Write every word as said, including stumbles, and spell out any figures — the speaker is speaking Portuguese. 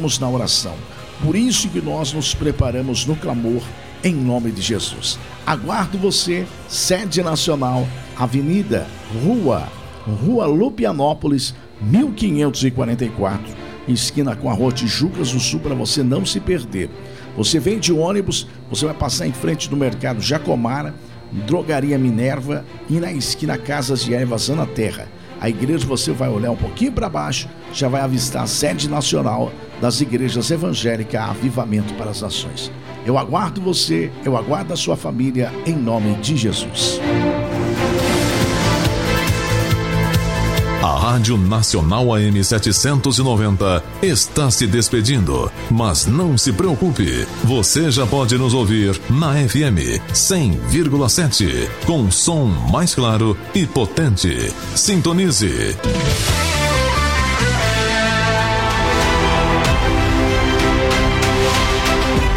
preparamos na oração. Por isso que nós nos preparamos no clamor, em nome de Jesus. Aguardo você, sede nacional, Avenida, Rua, Rua Lupianópolis, mil quinhentos e quarenta e quatro, esquina com a Rua Tijucas do Sul, para você não se perder. Você vem de ônibus, você vai passar em frente do Mercado Jacomara, Drogaria Minerva e na esquina Casas de Ervas na Terra. A igreja, você vai olhar um pouquinho para baixo, já vai avistar a sede nacional das igrejas evangélicas Avivamento para as Nações. Eu aguardo você, eu aguardo a sua família, em nome de Jesus. A Rádio Nacional A M setecentos e noventa está se despedindo, mas não se preocupe, você já pode nos ouvir na F M cem vírgula sete, com som mais claro e potente. Sintonize.